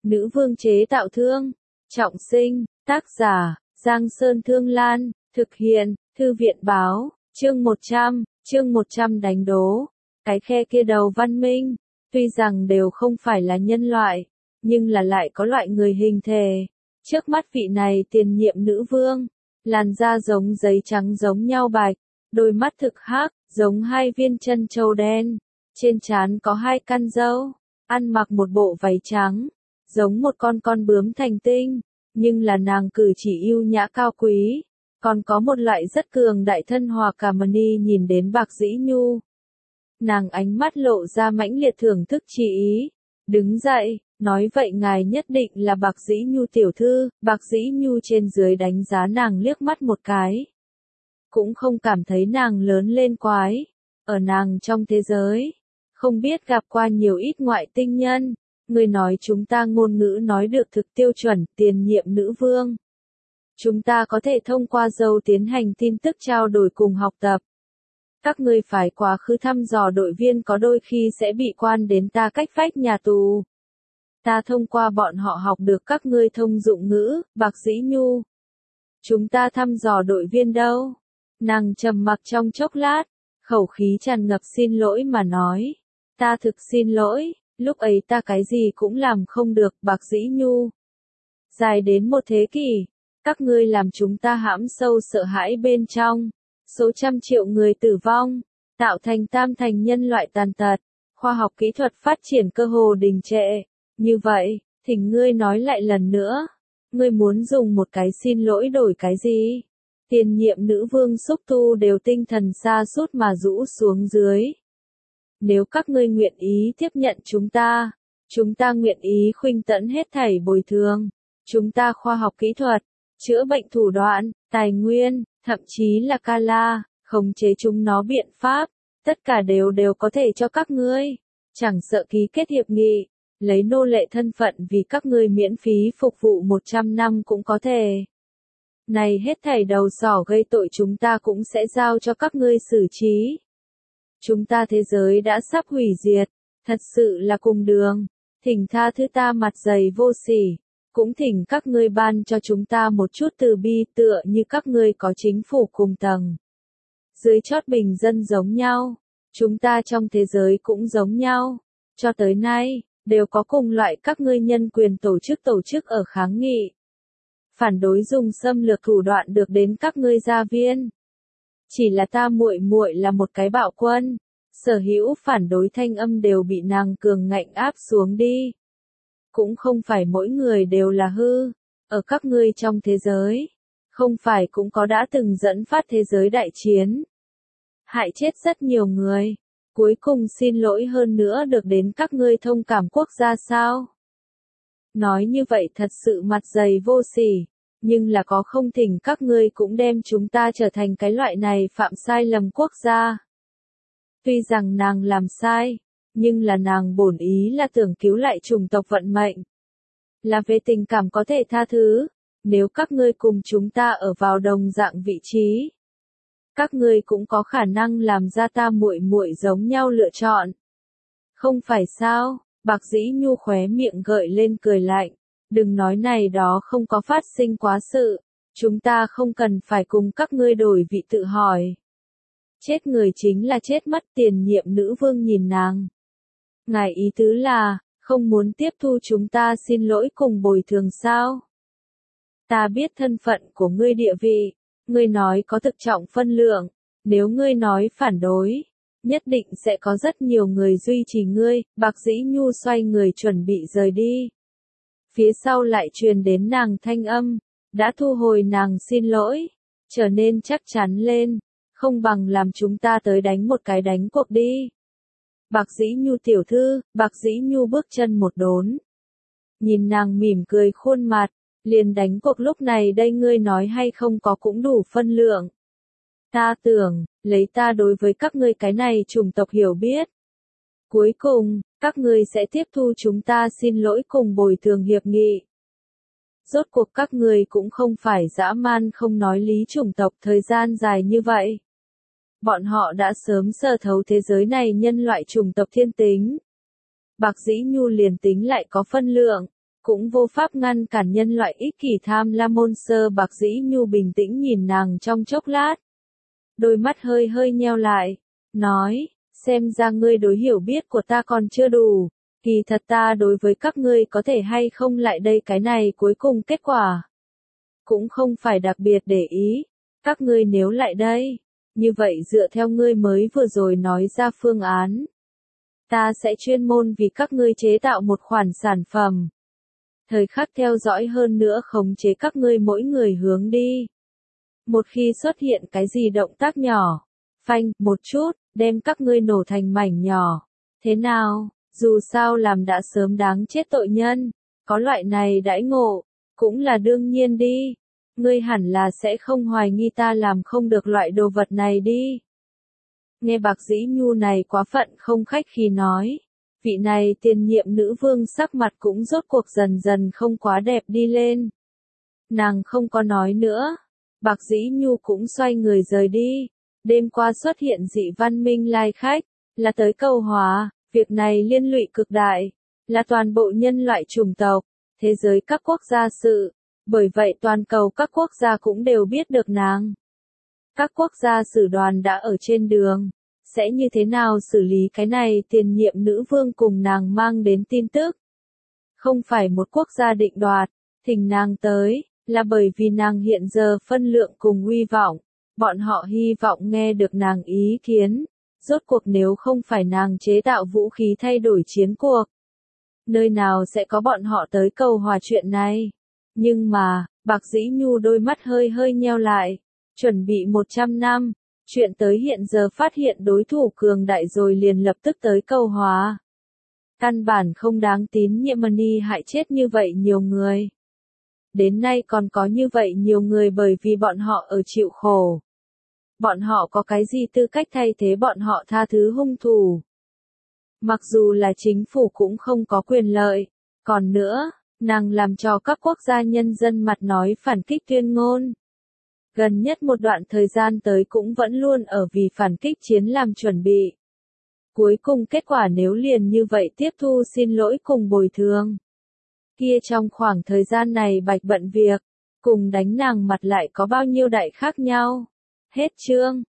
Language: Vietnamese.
Nữ vương chế tạo thương. Trọng sinh, tác giả, Giang Sơn Thương Lan, thực hiện, Thư viện báo, chương 100 đánh đố. Cái khe kia đầu văn minh, tuy rằng đều không phải là nhân loại, nhưng là lại có loại người hình thể. Trước mắt vị này tiền nhiệm nữ vương, làn da giống giấy trắng giống nhau bạch, đôi mắt thực hắc, giống hai viên chân châu đen, trên trán có hai căn râu, ăn mặc một bộ váy trắng, giống một con bướm thành tinh, nhưng là nàng cử chỉ ưu nhã cao quý, còn có một loại rất cường đại thân hòa cảm ni nhìn đến Bạc Dĩ Nhu. Nàng ánh mắt lộ ra mãnh liệt thưởng thức chỉ ý, đứng dậy, nói vậy ngài nhất định là Bạc Dĩ Nhu tiểu thư. Bạc Dĩ Nhu trên dưới đánh giá nàng liếc mắt một cái, cũng không cảm thấy nàng lớn lên quái, ở nàng trong thế giới, không biết gặp qua nhiều ít ngoại tinh nhân. Người nói chúng ta ngôn ngữ nói được thực tiêu chuẩn, tiền nhiệm nữ vương. Chúng ta có thể thông qua dâu tiến hành tin tức trao đổi cùng học tập. Các ngươi phải quá khứ thăm dò đội viên có đôi khi sẽ bị quan đến ta cách vách nhà tù. Ta thông qua bọn họ học được các ngươi thông dụng ngữ. Bạc Dĩ Nhu. Chúng ta thăm dò đội viên đâu? Nàng trầm mặc trong chốc lát, khẩu khí tràn ngập xin lỗi mà nói. Ta thực xin lỗi, lúc ấy ta cái gì cũng làm không được. Bạc Dĩ Nhu. Dài đến một thế kỷ, các ngươi làm chúng ta hãm sâu sợ hãi bên trong. Số trăm triệu người tử vong, tạo thành tam thành nhân loại tàn tật, khoa học kỹ thuật phát triển cơ hồ đình trệ. Như vậy, thỉnh ngươi nói lại lần nữa, ngươi muốn dùng một cái xin lỗi đổi cái gì? Tiền nhiệm nữ vương Xúc Tu đều tinh thần sa sút mà rũ xuống dưới. Nếu các ngươi nguyện ý tiếp nhận chúng ta nguyện ý khuynh tẫn hết thảy bồi thường. Chúng ta khoa học kỹ thuật, chữa bệnh thủ đoạn, tài nguyên, thậm chí là Kala, khống chế chúng nó biện pháp, tất cả đều có thể cho các ngươi. Chẳng sợ ký kết hiệp nghị, lấy nô lệ thân phận vì các ngươi miễn phí phục vụ 100 năm cũng có thể. Này hết thảy đầu sỏ gây tội chúng ta cũng sẽ giao cho các ngươi xử trí. Chúng ta thế giới đã sắp hủy diệt, thật sự là cùng đường. Thỉnh tha thứ ta mặt dày vô sỉ, cũng thỉnh các ngươi ban cho chúng ta một chút từ bi, tựa như các ngươi có chính phủ cùng tầng dưới chót bình dân giống nhau, chúng ta trong thế giới cũng giống nhau. Cho tới nay, đều có cùng loại các ngươi nhân quyền tổ chức ở kháng nghị, phản đối dùng xâm lược thủ đoạn được đến các ngươi gia viên. Chỉ là ta muội là một cái bạo quân, sở hữu phản đối thanh âm đều bị nàng cường ngạnh áp xuống đi. Cũng không phải mỗi người đều là hư, ở các ngươi trong thế giới, không phải cũng có đã từng dẫn phát thế giới đại chiến, hại chết rất nhiều người, cuối cùng xin lỗi hơn nữa được đến các ngươi thông cảm quốc gia sao? Nói như vậy thật sự mặt dày vô sỉ, nhưng là có không thỉnh các ngươi cũng đem chúng ta trở thành cái loại này phạm sai lầm quốc gia. Tuy rằng nàng làm sai, nhưng là nàng bổn ý là tưởng cứu lại chủng tộc vận mệnh. Là về tình cảm có thể tha thứ, nếu các ngươi cùng chúng ta ở vào đồng dạng vị trí, các ngươi cũng có khả năng làm ra ta muội giống nhau lựa chọn. Không phải sao? Bạc Dĩ Nhu khóe miệng gợi lên cười lạnh. Đừng nói này đó không có phát sinh quá sự, chúng ta không cần phải cùng các ngươi đổi vị tự hỏi. Chết người chính là chết mất. Tiền nhiệm nữ vương nhìn nàng. Ngài ý tứ là, không muốn tiếp thu chúng ta xin lỗi cùng bồi thường sao? Ta biết thân phận của ngươi địa vị, ngươi nói có thực trọng phân lượng, nếu ngươi nói phản đối, nhất định sẽ có rất nhiều người duy trì ngươi. Bạc Dĩ Nhu xoay người chuẩn bị rời đi. Phía sau lại truyền đến nàng thanh âm, đã thu hồi nàng xin lỗi, trở nên chắc chắn lên, không bằng làm chúng ta tới đánh một cái đánh cuộc đi. Bạc Dĩ Nhu tiểu thư. Bạc Dĩ Nhu bước chân một đốn, nhìn nàng mỉm cười khuôn mặt, liền đánh cuộc lúc này đây ngươi nói hay không có cũng đủ phân lượng. Ta tưởng, lấy ta đối với các ngươi cái này chủng tộc hiểu biết, cuối cùng, các ngươi sẽ tiếp thu chúng ta xin lỗi cùng bồi thường hiệp nghị. Rốt cuộc các ngươi cũng không phải dã man không nói lý chủng tộc thời gian dài như vậy. Bọn họ đã sớm sờ thấu thế giới này nhân loại chủng tộc thiên tính. Bạc Dĩ Nhu liền tính lại có phân lượng, cũng vô pháp ngăn cản nhân loại ích kỷ tham lam môn sơ. Bạc Dĩ Nhu bình tĩnh nhìn nàng trong chốc lát. Đôi mắt hơi hơi nheo lại, nói, xem ra ngươi đối hiểu biết của ta còn chưa đủ, kỳ thật ta đối với các ngươi có thể hay không lại đây cái này cuối cùng kết quả. Cũng không phải đặc biệt để ý, các ngươi nếu lại đây, như vậy dựa theo ngươi mới vừa rồi nói ra phương án. Ta sẽ chuyên môn vì các ngươi chế tạo một khoản sản phẩm. Thời khắc theo dõi hơn nữa khống chế các ngươi mỗi người hướng đi. Một khi xuất hiện cái gì động tác nhỏ, phanh, một chút, đem các ngươi nổ thành mảnh nhỏ. Thế nào, dù sao làm đã sớm đáng chết tội nhân, có loại này đãi ngộ, cũng là đương nhiên đi. Ngươi hẳn là sẽ không hoài nghi ta làm không được loại đồ vật này đi. Nghe Bạc Dĩ Nhu này quá phận không khách khí nói. Vị này tiền nhiệm nữ vương sắc mặt cũng rốt cuộc dần dần không quá đẹp đi lên. Nàng không có nói nữa. Bạc Dĩ Nhu cũng xoay người rời đi. Đêm qua xuất hiện dị văn minh lai khách, là tới cầu hòa, việc này liên lụy cực đại, là toàn bộ nhân loại chủng tộc, thế giới các quốc gia sự. Bởi vậy toàn cầu các quốc gia cũng đều biết được nàng. Các quốc gia sử đoàn đã ở trên đường. Sẽ như thế nào xử lý cái này tiền nhiệm nữ vương cùng nàng mang đến tin tức? Không phải một quốc gia định đoạt, thỉnh nàng tới, là bởi vì nàng hiện giờ phân lượng cùng uy vọng. Bọn họ hy vọng nghe được nàng ý kiến. Rốt cuộc nếu không phải nàng chế tạo vũ khí thay đổi chiến cuộc. Nơi nào sẽ có bọn họ tới cầu hòa chuyện này? Nhưng mà, Bạc Dĩ Nhu đôi mắt hơi hơi nheo lại. Chuẩn bị 100 năm. Chuyện tới hiện giờ phát hiện đối thủ cường đại rồi liền lập tức tới cầu hòa. Căn bản không đáng tín nhiệm Mani hại chết như vậy nhiều người. Đến nay còn có như vậy nhiều người bởi vì bọn họ ở chịu khổ. Bọn họ có cái gì tư cách thay thế bọn họ tha thứ hung thủ. Mặc dù là chính phủ cũng không có quyền lợi. Còn nữa, nàng làm cho các quốc gia nhân dân mặt nói phản kích tuyên ngôn. Gần nhất một đoạn thời gian tới cũng vẫn luôn ở vì phản kích chiến làm chuẩn bị. Cuối cùng kết quả nếu liền như vậy tiếp thu xin lỗi cùng bồi thường. Kia trong khoảng thời gian này bạch bận việc, cùng đánh nàng mặt lại có bao nhiêu đại khác nhau. Hết chương.